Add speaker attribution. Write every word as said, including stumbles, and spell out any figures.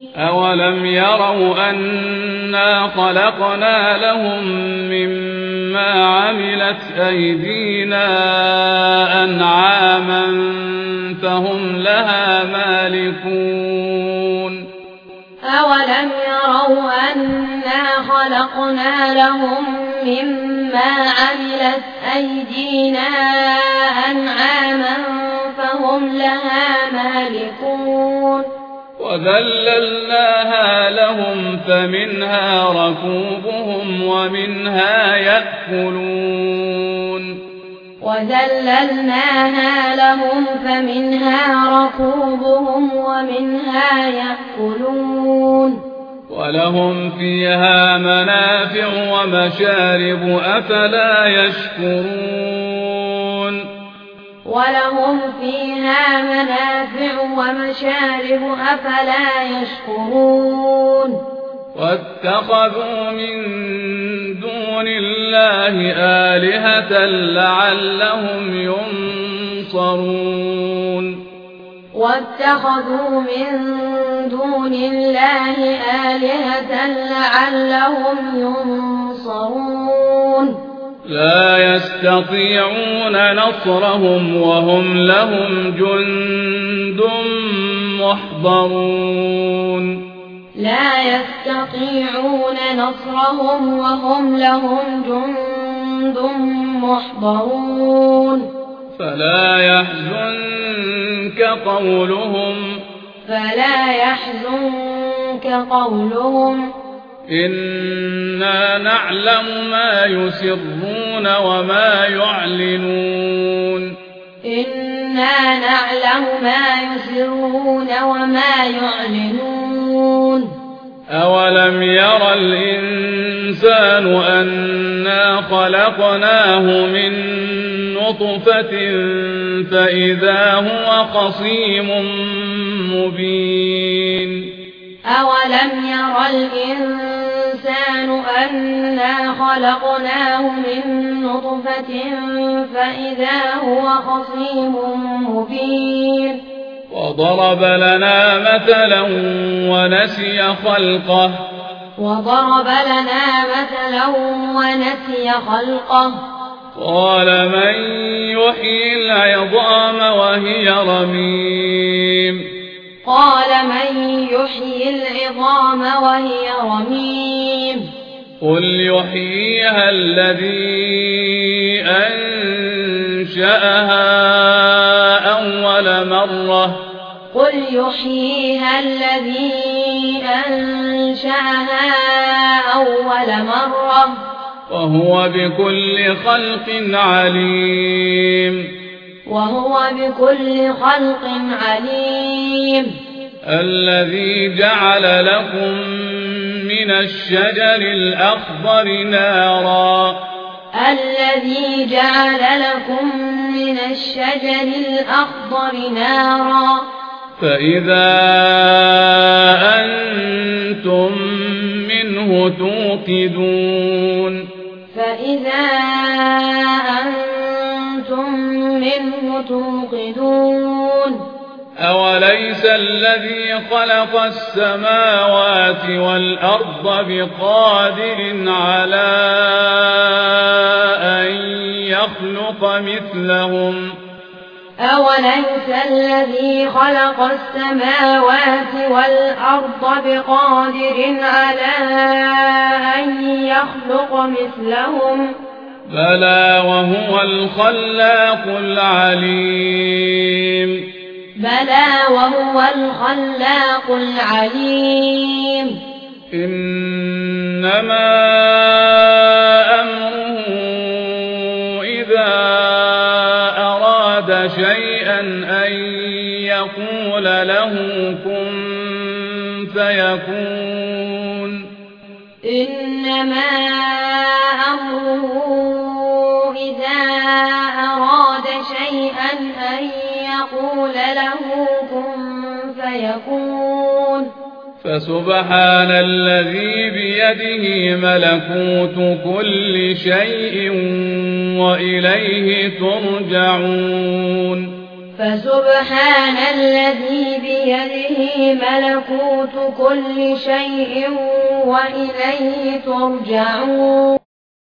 Speaker 1: أولم يروا أنا خلقنا لهم مما عملت أيدينا أنعاما فهم لها مالكون
Speaker 2: أولم يروا أنا خلقنا لهم مما عملت أيدينا أنعاما فهم لها مالكون
Speaker 1: وذللناها لهم فمنها ركوبهم ومنها يأكلون
Speaker 2: وذللناها لهم فمنها ركوبهم ومنها يأكلون
Speaker 1: ولهم فيها منافع ومشارب أفلا يشكرون
Speaker 2: ولهم فيها منافع ومشارب أفلا يشكرون
Speaker 1: واتخذوا من دون الله آلهة لعلهم ينصرون
Speaker 2: واتخذوا من دون الله آلهة لعلهم ينصرون
Speaker 1: لا يستطيعون نصرهم وهم لهم جند محضرون
Speaker 2: لا يستطيعون نصرهم وهم لهم جند محضرون
Speaker 1: فلا يحزنك قولهم
Speaker 2: فلا يحزنك قولهم
Speaker 1: إنا نعلم ما يسرون وما يعلنون
Speaker 2: إنا نعلم ما يسرون وما يعلنون
Speaker 1: أولم ير الإنسان أنا خلقناه من نطفة فإذا هو خصيم مبين
Speaker 2: أولم ير الإنسان أنا خلقناه من نطفة فإذا هو خصيم مبين
Speaker 1: وضرب لنا مثلا ونسي خلقه
Speaker 2: وضرب لنا مثلا ونسي خلقه
Speaker 1: قال من يحيي العظام وهي رميم
Speaker 2: قال من يحيي العظام وهي رميم
Speaker 1: قل يحييها الذي أنشأها أول مرة
Speaker 2: قل يحييها الذي أنشأها أول مرة
Speaker 1: وهو بكل خلق عليم
Speaker 2: وهو بكل خلق عليم
Speaker 1: الذي جعل لكم من الشجر الأخضر نارا
Speaker 2: الذي جعل لكم من الشجر الأخضر نارا
Speaker 1: فإذا أنتم منه توقدون
Speaker 2: فإذا أنتم منه توقدون
Speaker 1: أوليس الذي خلق السماوات والأرض بقادر على أن يخلق مثلهم
Speaker 2: أوليس الذي خلق السماوات والأرض بقادر على أن يخلق مثلهم
Speaker 1: بلى وهو الخلاق العليم
Speaker 2: بلى وهو الخلاق العليم
Speaker 1: إنما أمره إذا أراد شيئا أن يقول له كن فيكون
Speaker 2: إنما أمره إذا أراد شيئا أن يقول له كن فيكون
Speaker 1: فسبحان الذي بيده ملكوت كل شيء وإليه ترجعون
Speaker 2: فسبحان الذي بيده ملكوت كل شيء وإليه ترجعون.